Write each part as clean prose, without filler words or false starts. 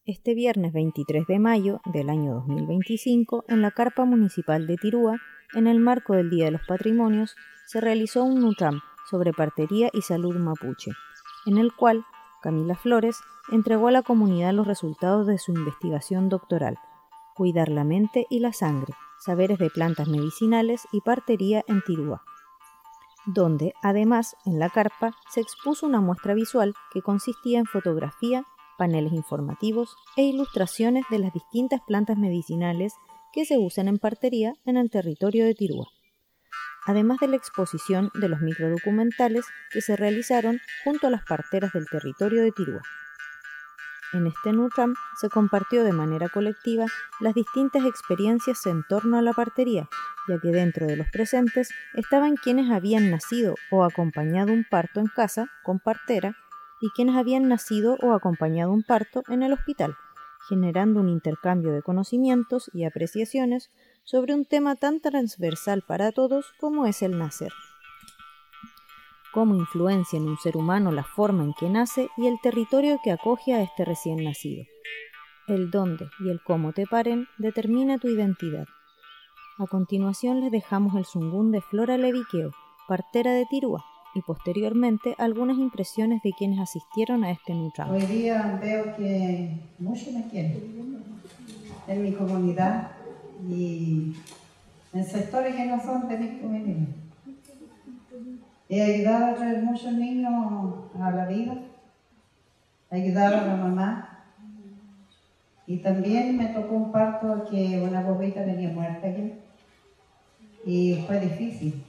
Este viernes 23 de mayo del año 2025, en la carpa municipal de Tirúa, en el marco del Día de los Patrimonios, se realizó un NUTRAM sobre partería y salud mapuche, en el cual Camila Flores entregó a la comunidad los resultados de su investigación doctoral, Cuidar la mente y la sangre, saberes de plantas medicinales y partería en Tirúa, donde, además, en la carpa se expuso una muestra visual que consistía en fotografía, paneles informativos e ilustraciones de las distintas plantas medicinales que se usan en partería en el territorio de Tirúa, además de la exposición de los microdocumentales que se realizaron junto a las parteras del territorio de Tirúa. En este NUTRAM se compartió de manera colectiva las distintas experiencias en torno a la partería, ya que dentro de los presentes estaban quienes habían nacido o acompañado un parto en casa con partera y quienes habían nacido o acompañado un parto en el hospital, generando un intercambio de conocimientos y apreciaciones sobre un tema tan transversal para todos como es el nacer. Cómo influencia en un ser humano la forma en que nace y el territorio que acoge a este recién nacido. El dónde y el cómo te paren determina tu identidad. A continuación les dejamos el zungún de Flora Leviqueo, partera de Tirúa, y posteriormente algunas impresiones de quienes asistieron a este NUTRAM. Hoy día veo que muchos me quieren en mi comunidad y en sectores que no son de mi comunidad. He ayudado a traer muchos niños a la vida, he ayudado a la mamá y también me tocó un parto que una bobita venía muerta ya y fue difícil.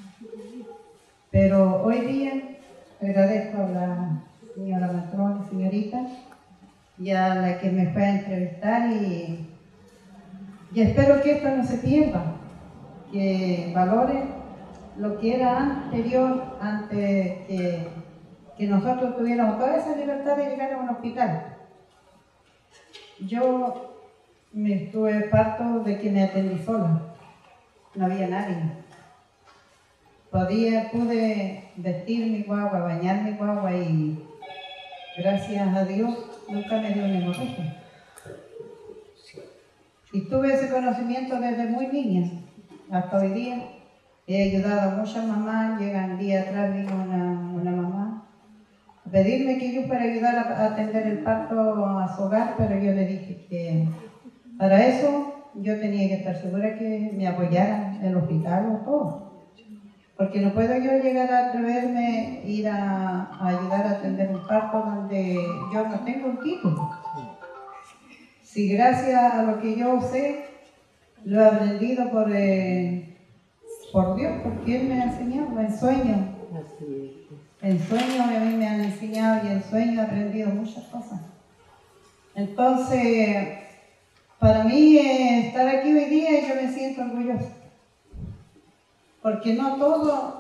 Pero hoy día agradezco a la señora matrona, señorita, y a la que me fue a entrevistar y espero que esto no se pierda, que valore lo que era anterior, antes que nosotros tuviéramos toda esa libertad de llegar a un hospital. Yo me estuve parto de que me atendí sola, no había nadie. Pude vestir mi guagua, bañar mi guagua y gracias a Dios nunca me dio una hemorragia. Y tuve ese conocimiento desde muy niña hasta hoy día. He ayudado a muchas mamás. Llega un día atrás, vino una mamá a pedirme que yo fuera a ayudar a atender el parto a su hogar, pero yo le dije que para eso yo tenía que estar segura que me apoyaran el hospital o todo. Porque no puedo yo llegar a atreverme a ir a ayudar a atender un parto donde yo no tengo un título. Si gracias a lo que yo sé, lo he aprendido por Dios, porque Él me ha enseñado en sueños. En sueños a mí me han enseñado y en sueños he aprendido muchas cosas. Entonces, para mí estar aquí hoy día yo me siento orgullosa. Porque no todos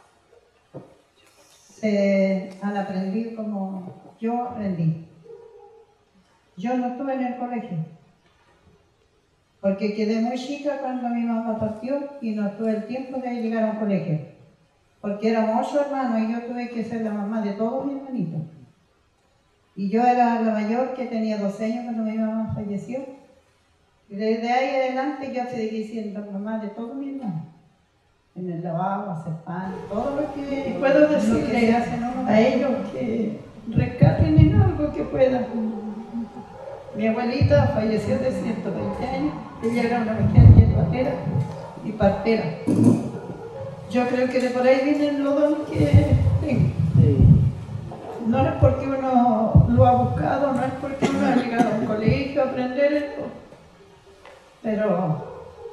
se han aprendido como yo aprendí. Yo no estuve en el colegio, porque quedé muy chica cuando mi mamá partió y no tuve el tiempo de llegar a un colegio, porque éramos 8 hermanos y yo tuve que ser la mamá de todos mis hermanitos. Y yo era la mayor, que tenía 12 años cuando mi mamá falleció. Y desde ahí adelante yo seguí siendo mamá de todos mis hermanos. En el lavabo, hacer pan, todo lo que... Y puedo decirle a ellos que rescaten en algo que puedan. Mi abuelita falleció de 120 años, ella era una mujer hierbatera y partera. Yo creo que de por ahí vienen los dones que tengo. No es porque uno lo ha buscado, no es porque uno ha llegado a un colegio a aprender esto, pero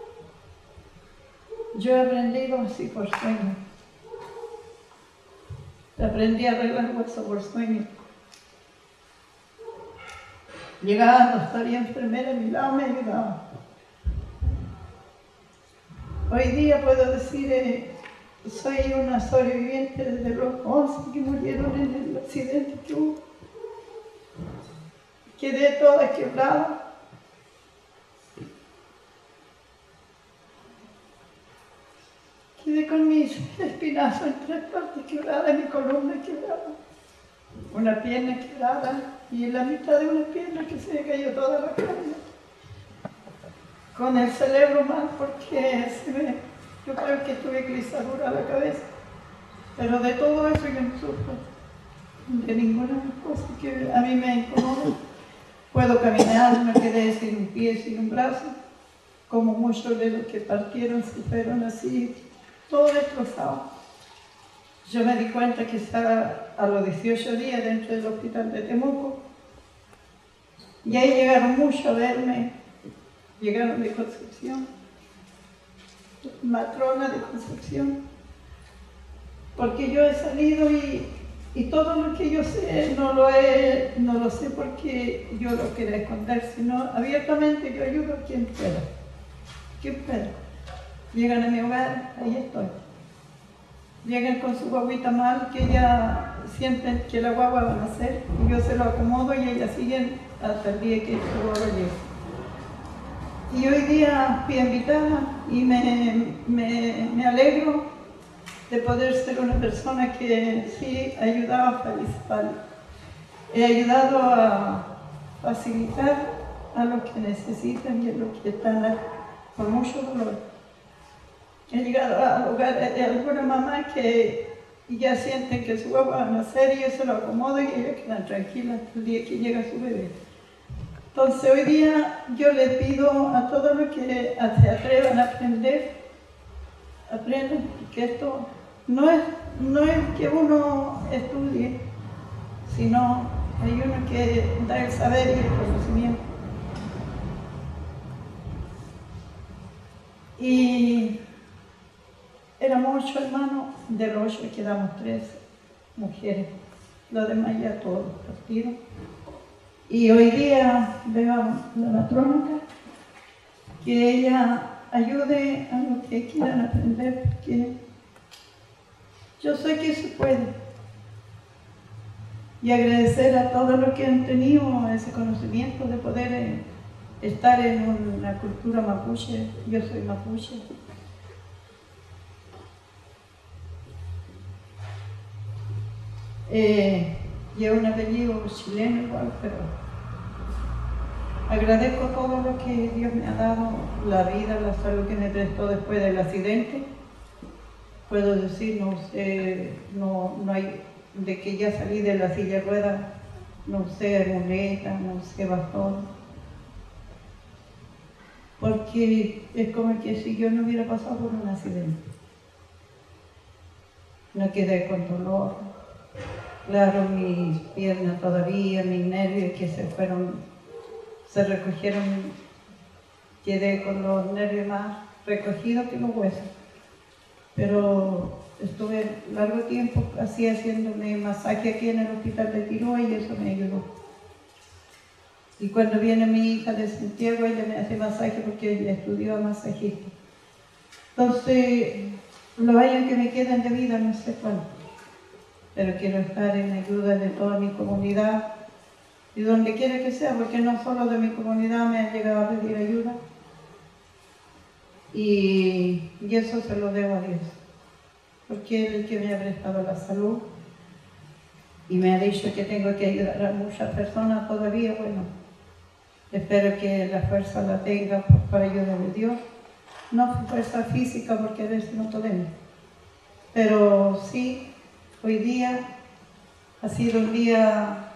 yo he aprendido así por sueño. Aprendí a arreglar hueso por sueño. Llegaba, no estaría enfermera a mi lado, me ayudaba. Hoy día puedo decir, soy una sobreviviente desde los 11 que murieron en el accidente que hubo. Quedé toda quebrada. Quedé con mis espinazos en 3 partes quebradas, mi columna quebrada, una pierna quebrada y en la mitad de una pierna que se me cayó. toda la calle, con el cerebro mal porque yo creo que tuve glicadura a la cabeza, pero de todo eso yo no sufro, de ninguna cosa que a mí me incomoda. Puedo caminar, me quedé sin un pie, sin un brazo, como muchos de los que partieron se fueron así, todo destrozado. Yo me di cuenta que estaba a los 18 días dentro del hospital de Temuco, y ahí llegaron muchos a verme, llegaron de Concepción, matrona de Concepción, porque yo he salido y todo lo que yo sé no lo sé porque yo lo quiero esconder, sino abiertamente yo ayudo a quien pueda. ¿Qué pueda? Llegan a mi hogar, ahí estoy. Llegan con su guaguita mal, que ella sienten que la guagua va a nacer, y yo se lo acomodo y ellas siguen hasta el día que su guagua llegue. Y hoy día fui invitada y me alegro de poder ser una persona que sí ha ayudado he ayudado a facilitar a los que necesitan y a los que están con mucho dolor. He llegado al hogar de alguna mamá que ya sienten que su guagua va a nacer y yo se lo acomodo y ellas quedan tranquilas hasta el día que llega su bebé. Entonces hoy día yo les pido a todos los que se atrevan a aprender, aprendan, que esto no es que uno estudie, sino hay uno que da el saber y el conocimiento. Y éramos 8 hermanos, de los 8 quedamos 3 mujeres, los demás ya todos partidos. Y hoy día veo a la matrona que ella ayude a los que quieran aprender, porque yo sé que se puede. Y agradecer a todos los que han tenido ese conocimiento de poder estar en una cultura mapuche. Yo soy mapuche. Llevo un apellido chileno igual, pero agradezco todo lo que Dios me ha dado, la vida, la salud que me prestó después del accidente. Puedo decir, no hay, de que ya salí de la silla de ruedas, no usé muleta, no usé bastón, porque es como que si yo no hubiera pasado por un accidente. No quedé con dolor, claro, mis piernas todavía, mis nervios que se recogieron, quedé con los nervios más recogidos que los huesos. Pero estuve largo tiempo así haciéndome masaje aquí en el hospital de Tirúa y eso me ayudó. Y cuando viene mi hija de Santiago, ella me hace masaje porque ella estudió masajista. Entonces, los años que me quedan de vida no sé cuánto, pero quiero estar en ayuda de toda mi comunidad y donde quiera que sea, porque no solo de mi comunidad me han llegado a pedir ayuda. Y eso se lo debo a Dios, porque Él es el que me ha prestado la salud y me ha dicho que tengo que ayudar a muchas personas todavía. Bueno, espero que la fuerza la tenga para ayudar a Dios. No fuerza física, porque a veces no podemos, pero sí, hoy día ha sido un día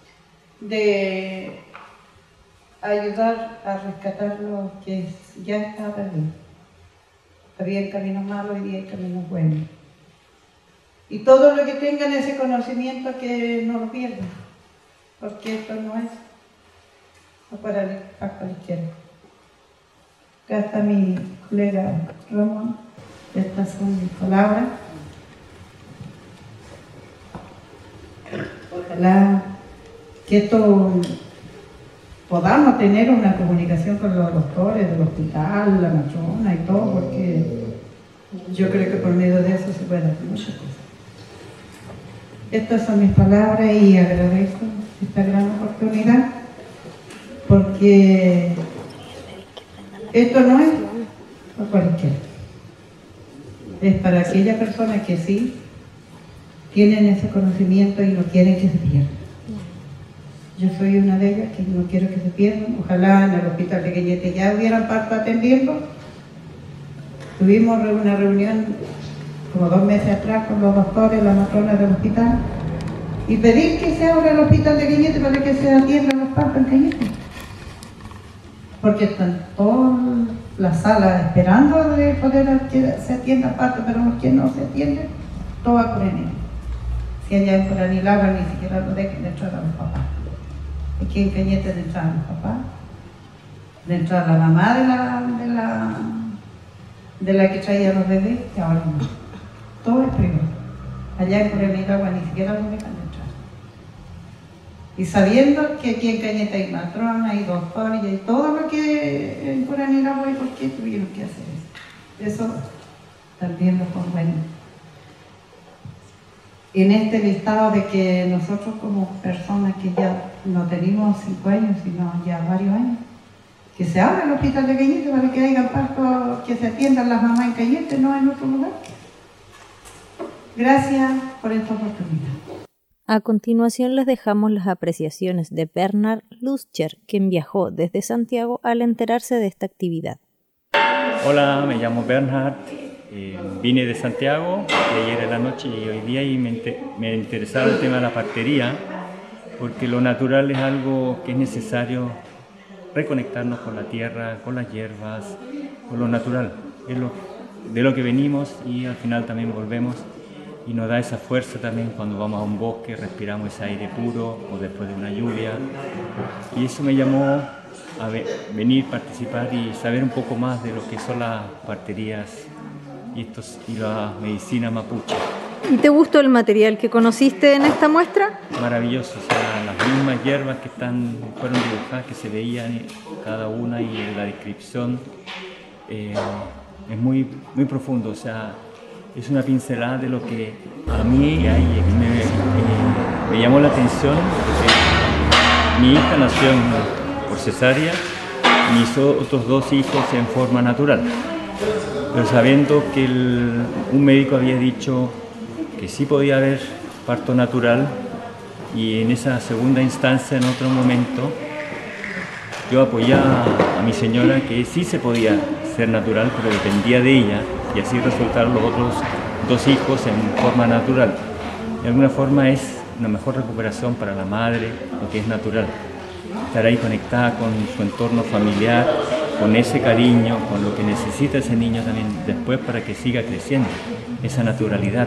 de ayudar a rescatar lo que ya estaba perdido. Había caminos malos y había caminos buenos. Y todo lo que tengan ese conocimiento, que no lo pierdan, porque esto no es para cualquiera. Acá está mi colega Ramón, estas son mis palabras. Ojalá que esto podamos tener una comunicación con los doctores del hospital, la matrona y todo, porque yo creo que por medio de eso se pueden hacer muchas cosas. Estas son mis palabras y agradezco esta gran oportunidad, porque esto no es para cualquiera, es para aquellas personas que sí tienen ese conocimiento y no quieren que se pierda. Yo soy una de ellas que no quiero que se pierdan. Ojalá en el hospital de Cañete ya hubieran parto atendiendo. Tuvimos una reunión como 2 meses atrás con los doctores, las matronas del hospital, y pedir que se abra el hospital de Cañete para que se atiendan los partos en Cañete. Porque están todas las salas esperando de poder que se atienda parto, pero los que no se atienden, todo va por enero. Si allá en Coranilagua ni siquiera lo dejan de entrar a los papás. Aquí en Cañete de entrar a los papás, de entrar a la mamá de la que traía los bebés, y ahora no. Todo es privado. Allá en Coranilagua ni siquiera lo dejan de entrar. Y sabiendo que aquí en Cañete hay matrona, hay doctores, y hay todo lo que en Coranilagua hay, ¿por qué tuvieron que hacer eso? Eso también lo pongo en este listado de que nosotros como personas que ya no tenemos 5 años, sino ya varios años, que se abra el hospital de Cañete para que haya partos, que se atiendan las mamás en Cañete, no en otro lugar. Gracias por esta oportunidad. A continuación les dejamos las apreciaciones de Bernhard Luscher, quien viajó desde Santiago al enterarse de esta actividad. Hola, me llamo Bernhard, vine de Santiago ayer en la noche y hoy día y me interesaba el tema de la partería, porque lo natural es algo que es necesario reconectarnos con la tierra, con las hierbas, con lo natural, es de lo que venimos y al final también volvemos. Y nos da esa fuerza también cuando vamos a un bosque, respiramos ese aire puro o después de una lluvia. Y eso me llamó a venir, participar y saber un poco más de lo que son las parterías y la medicina mapuche. ¿Y te gustó el material que conociste en esta muestra? Maravilloso, o sea, las mismas hierbas que fueron dibujadas, que se veían cada una y la descripción es muy, muy profundo, o sea, es una pincelada de lo que a mí me llamó la atención, porque mi hija nació por cesárea, mis otros 2 hijos en forma natural, pero sabiendo que un médico había dicho que sí podía haber parto natural, y en esa segunda instancia, en otro momento, yo apoyaba a mi señora que sí se podía ser natural, pero dependía de ella, y así resultaron los otros 2 hijos en forma natural. De alguna forma es una mejor recuperación para la madre, lo que es natural. Estar ahí conectada con su entorno familiar, con ese cariño, con lo que necesita ese niño también después para que siga creciendo. Esa naturalidad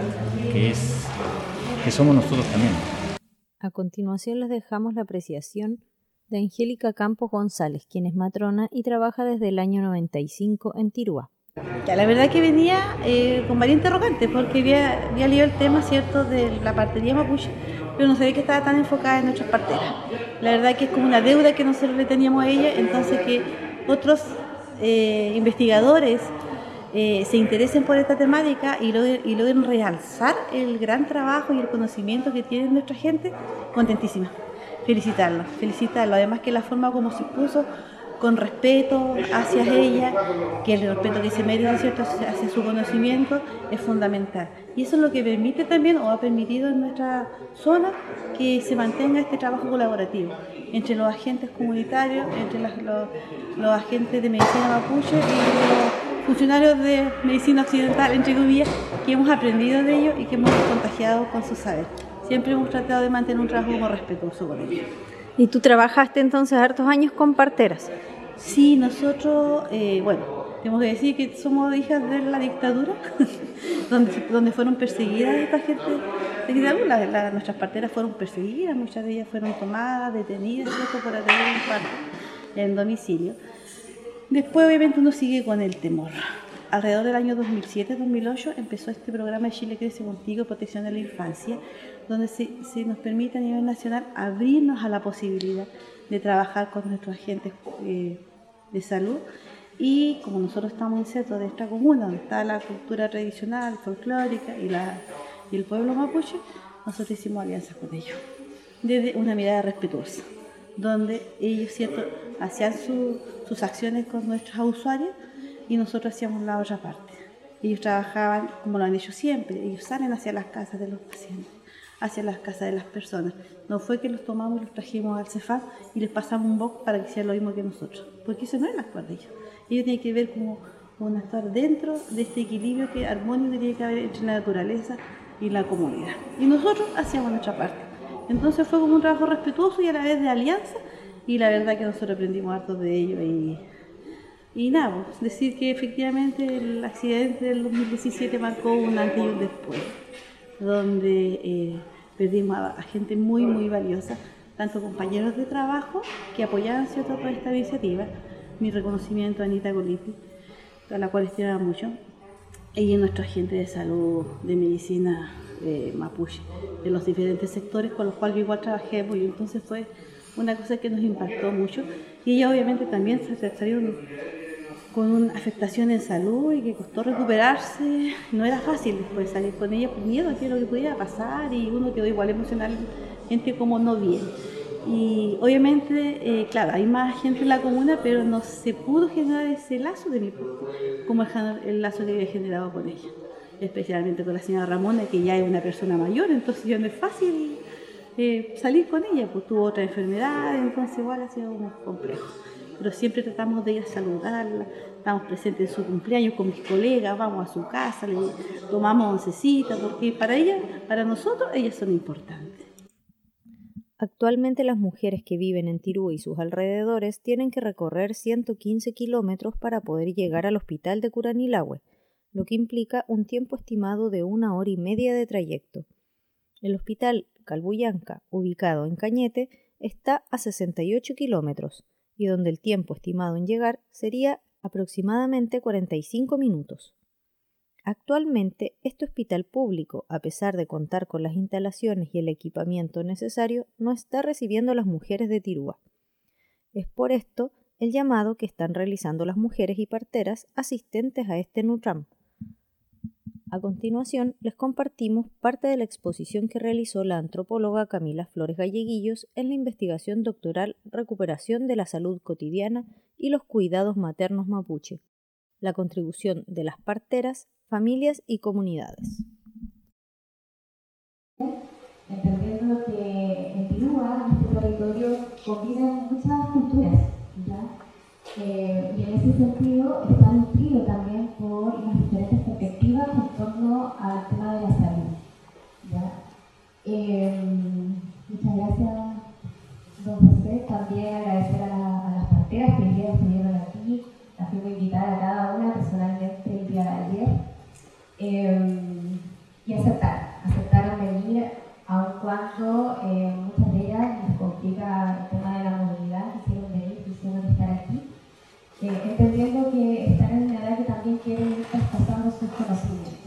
que somos nosotros también. A continuación les dejamos la apreciación de Angélica Campos González, quien es matrona y trabaja desde el año 95 en Tirúa. Ya, la verdad que venía con varias interrogantes, porque había leído el tema, ¿cierto?, de la partería mapuche, pero no sabía que estaba tan enfocada en nuestras parteras. La verdad que es como una deuda que nosotros le teníamos a ella, entonces que otros investigadores se interesen por esta temática y logren realzar el gran trabajo y el conocimiento que tiene nuestra gente, contentísima. Felicitarlo. Además que la forma como se puso, con respeto hacia ella, que el respeto que se merece, ¿cierto?, hacia su conocimiento, es fundamental. Y eso es lo que permite también, o ha permitido en nuestra zona, que se mantenga este trabajo colaborativo entre los agentes comunitarios, entre los agentes de medicina mapuche y los funcionarios de medicina occidental, entre comillas, que hemos aprendido de ellos y que hemos contagiado con su saber. Siempre hemos tratado de mantener un trabajo muy respetuoso con ellos. ¿Y tú trabajaste entonces hartos años con parteras? Sí, nosotros, tenemos que decir que somos hijas de la dictadura, donde fueron perseguidas esta gente de dictadura. Nuestras parteras fueron perseguidas, muchas de ellas fueron tomadas, detenidas, ¿cierto?, por atender un parto en domicilio. Después, obviamente, uno sigue con el temor. Alrededor del año 2007-2008 empezó este programa de Chile Crece Contigo, Protección de la Infancia, donde se nos permite a nivel nacional abrirnos a la posibilidad de trabajar con nuestros agentes de salud. Y como nosotros estamos insertos de esta comuna, donde está la cultura tradicional, folclórica y el pueblo mapuche, nosotros hicimos alianzas con ellos, desde una mirada respetuosa, donde ellos, ¿cierto?, hacían sus acciones con nuestros usuarios y nosotros hacíamos la otra parte. Ellos trabajaban como lo han hecho siempre, ellos salen hacia las casas de los pacientes hacia las casas de las personas. No fue que los tomamos y los trajimos al Cefam y les pasamos un box para que hicieran lo mismo que nosotros, porque eso no es actuar de ellos. Ellos tienen que ver como un actuar dentro de este equilibrio armónico que tiene que haber entre la naturaleza y la comunidad. Y nosotros hacíamos nuestra parte. Entonces fue como un trabajo respetuoso y a la vez de alianza, y la verdad que nosotros aprendimos harto de ello. Y nada, pues, decir que efectivamente el accidente del 2017 marcó un antes y un después, donde perdimos a gente muy, muy valiosa, tanto compañeros de trabajo que apoyaban cierto toda esta iniciativa. Mi reconocimiento a Anita Golipi, a la cual estimaba mucho, y a nuestra gente de salud, de medicina mapuche, de los diferentes sectores con los cuales yo igual trabajé, y entonces fue una cosa que nos impactó mucho. Y ella obviamente también salieron con una afectación en salud y que costó recuperarse. No era fácil después salir con ella por miedo a que lo que pudiera pasar, y uno quedó igual emocionalmente como no bien. Y obviamente, claro, hay más gente en la comuna, pero no se pudo generar ese lazo de mi parte, como el lazo que había generado con ella, especialmente con la señora Ramona, que ya es una persona mayor, entonces ya no es fácil salir con ella, pues tuvo otra enfermedad, entonces igual ha sido muy complejo. Pero siempre tratamos de ir a saludarla, estamos presentes en su cumpleaños con mis colegas, vamos a su casa, le tomamos oncecita, porque para nosotros, ellas son importantes. Actualmente las mujeres que viven en Tirúa y sus alrededores tienen que recorrer 115 kilómetros para poder llegar al hospital de Curanilahue, lo que implica un tiempo estimado de 1 hora y media de trayecto. El hospital Calbuyanca, ubicado en Cañete, está a 68 kilómetros, y donde el tiempo estimado en llegar sería aproximadamente 45 minutos. Actualmente, este hospital público, a pesar de contar con las instalaciones y el equipamiento necesario, no está recibiendo a las mujeres de Tirúa. Es por esto el llamado que están realizando las mujeres y parteras asistentes a este NUTRAM. A continuación, les compartimos parte de la exposición que realizó la antropóloga Camila Flores Galleguillos en la investigación doctoral Recuperación de la salud cotidiana y los cuidados maternos mapuche, la contribución de las parteras, familias y comunidades. Entendiendo que en Tirúa, en este territorio, conviven muchas culturas, ¿ya? Y en ese sentido está nutrido también por las diferentes perspectivas en torno al tema de la salud, ¿ya? Muchas gracias, don José. También agradecer a las parteras que hoy día estuvieron aquí. Las quiero invitar a cada una personalmente el día de ayer. Y aceptaron venir, aun cuando muchas de ellas les complica el tema de la movilidad, quisieron estar aquí. Entendiendo que están en una edad que también quieren ir traspasando sus conocimientos.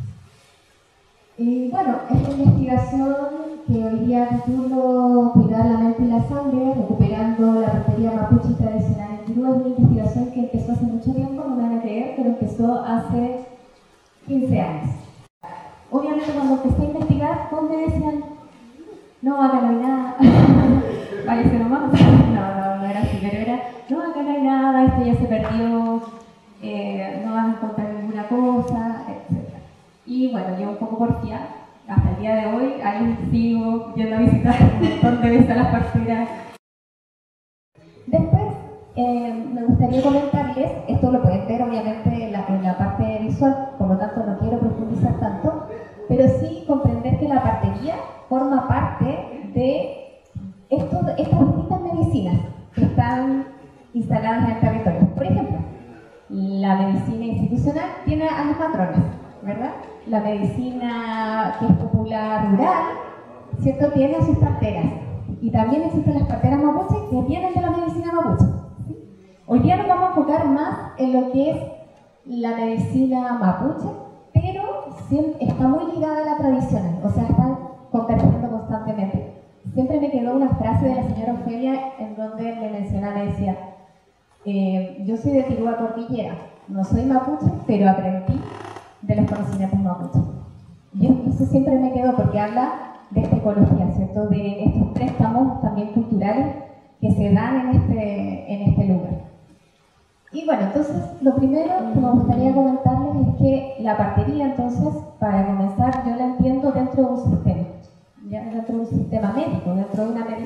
Bueno, esta investigación que hoy día titulo Cuidar la mente y la sangre, recuperando la partería mapuche tradicional en Tirúa, es una investigación que empezó hace mucho tiempo, no me van a creer, pero empezó hace 15 años. Obviamente cuando empecé a investigar, todos me decían, no, acá no hay nada, váyase nomás. No era así, pero era, no, acá no hay nada, esto ya se perdió, no vas a encontrar ninguna cosa, etc. Y bueno, yo un poco porfiada, hasta el día de hoy, ahí sigo yendo a visitar un montón de veces a las parteras. Después, me gustaría comentarles, esto lo pueden ver obviamente en la parte visual, por lo tanto no quiero profundizar tanto, pero sí comprender que la partería forma parte de estas distintas medicinas que están instaladas en el territorio. Por ejemplo, la medicina institucional tiene a los matrones, ¿verdad? La medicina que es popular rural, ¿cierto? Tiene a sus parteras. Y también existen las parteras mapuche que vienen de la medicina mapuche. ¿Sí? Hoy día nos vamos a enfocar más en lo que es la medicina mapuche, pero está muy ligada a la tradicional, o sea, están convergiendo constantemente. Siempre me quedó una frase de la señora Ofelia en donde me mencionaba, me decía, yo soy de Tirúa Cordillera, no soy mapuche, pero aprendí de los conocimientos mapuche. Y eso siempre me quedó porque habla de esta ecología, ¿cierto? De estos préstamos también culturales que se dan en este lugar. Y bueno, entonces lo primero que me gustaría comentarles es que la partería, entonces, para comenzar, yo la entiendo dentro de un sistema, ¿ya?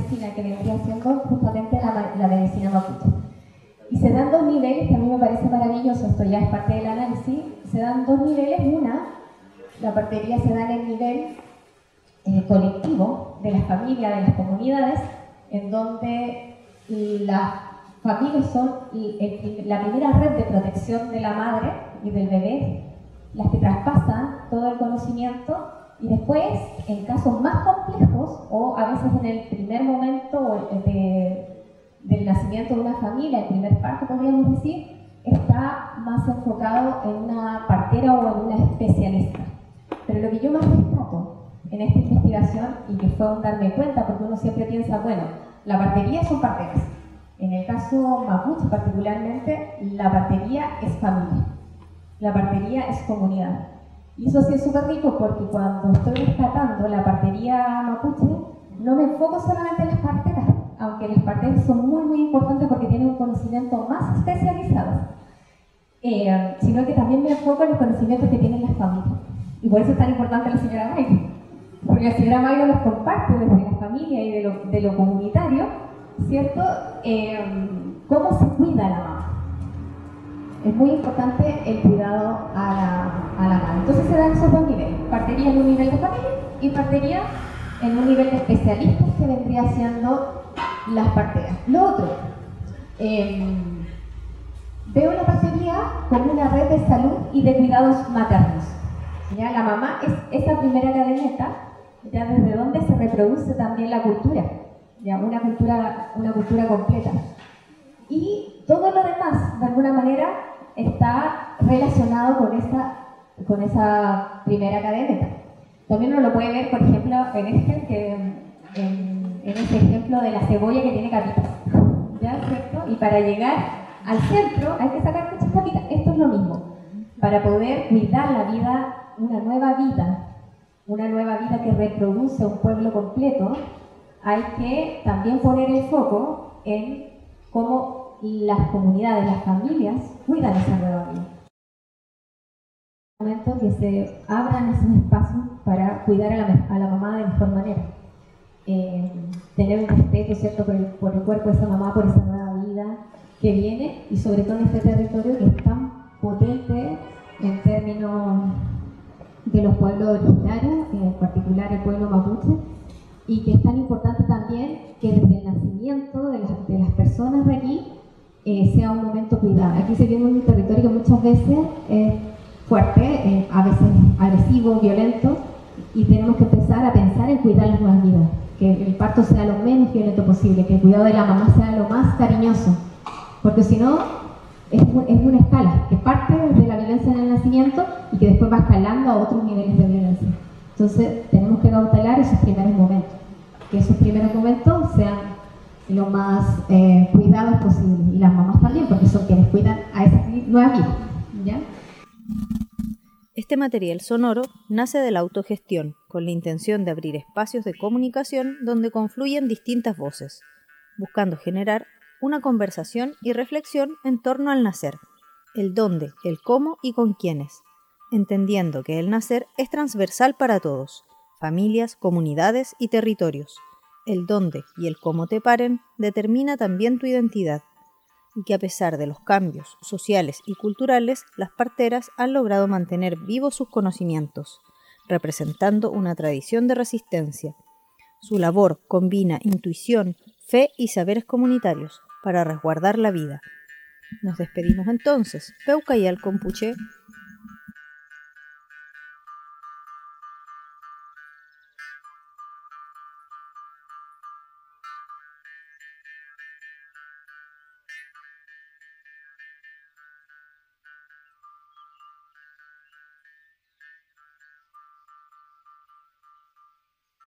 medicina que vendría siendo justamente la medicina mapuche. Y se dan dos niveles que a mí me parece maravilloso, esto ya es parte del análisis, se dan dos niveles. La partería se da en el nivel colectivo de las familias, de las comunidades, en donde las familias son la primera red de protección de la madre y del bebé, las que traspasan todo el conocimiento, y después, en casos más complejos, o a veces en el primer momento del nacimiento de una familia, el primer parto podríamos decir, está más enfocado en una partera o en una especialista. Pero lo que yo más rescato en esta investigación, y que fue un darme cuenta, porque uno siempre piensa, bueno, la partería son parteras. En el caso mapuche particularmente, la partería es familia, la partería es comunidad. Y eso sí es súper rico, porque cuando estoy rescatando la partería mapuche, no me enfoco solamente en las parteras, aunque las parteras son muy, muy importantes porque tienen un conocimiento más especializado, sino que también me enfoco en los conocimientos que tienen las familias. Y por eso es tan importante la señora Mayra, porque la señora Mayra los comparte desde la familia y de lo comunitario, ¿cierto? Cómo se cuida a la mamá. Es muy importante el cuidado a la madre. Entonces se dan esos dos niveles, partería en un nivel de familia y partería en un nivel de especialistas, que vendría siendo las parteras. Lo otro, veo la partería como una red de salud y de cuidados maternos. ¿Ya? La mamá es esa primera cadeneta, ya desde donde se reproduce también la cultura, ya una cultura completa. Y todo lo demás, de alguna manera, está relacionado con esa primera cadeneta. También uno lo puede ver, por ejemplo, en ese ejemplo de la cebolla que tiene capitas, ¿ya? ¿Cierto? Y para llegar al centro hay que sacar muchas capitas. Esto es lo mismo. Para poder cuidar la vida, una nueva vida que reproduce un pueblo completo, hay que también poner el foco en cómo las comunidades, las familias, cuidan esa nueva vida. Momento que se abran esos espacios para cuidar a la mamá de mejor manera. Tener un respeto, ¿cierto?, por el cuerpo de esa mamá, por esa nueva vida que viene, y sobre todo en este territorio que es tan potente en términos de los pueblos originarios, en particular el pueblo mapuche, y que es tan importante también que desde el nacimiento de las personas de aquí sea un momento cuidado. Aquí se vive un territorio que muchas veces es fuerte, a veces agresivo, violento, y tenemos que empezar a pensar en cuidar las nuevas vidas, que el parto sea lo menos violento posible, que el cuidado de la mamá sea lo más cariñoso, porque si no es una escala que parte de la violencia en el nacimiento y que después va escalando a otros niveles de violencia. Entonces tenemos que cautelar esos primeros momentos, que esos primeros momentos sean lo más cuidados posible, y las mamás también, porque son quienes cuidan a esa nueva vida, ¿ya? Este material sonoro nace de la autogestión, con la intención de abrir espacios de comunicación donde confluyen distintas voces, buscando generar una conversación y reflexión en torno al nacer, el dónde, el cómo y con quiénes, entendiendo que el nacer es transversal para todos, familias, comunidades y territorios. El dónde y el cómo te paren determina también tu identidad, y que a pesar de los cambios sociales y culturales, las parteras han logrado mantener vivos sus conocimientos, representando una tradición de resistencia. Su labor combina intuición, fe y saberes comunitarios para resguardar la vida. Nos despedimos entonces. Peucayal Compuche.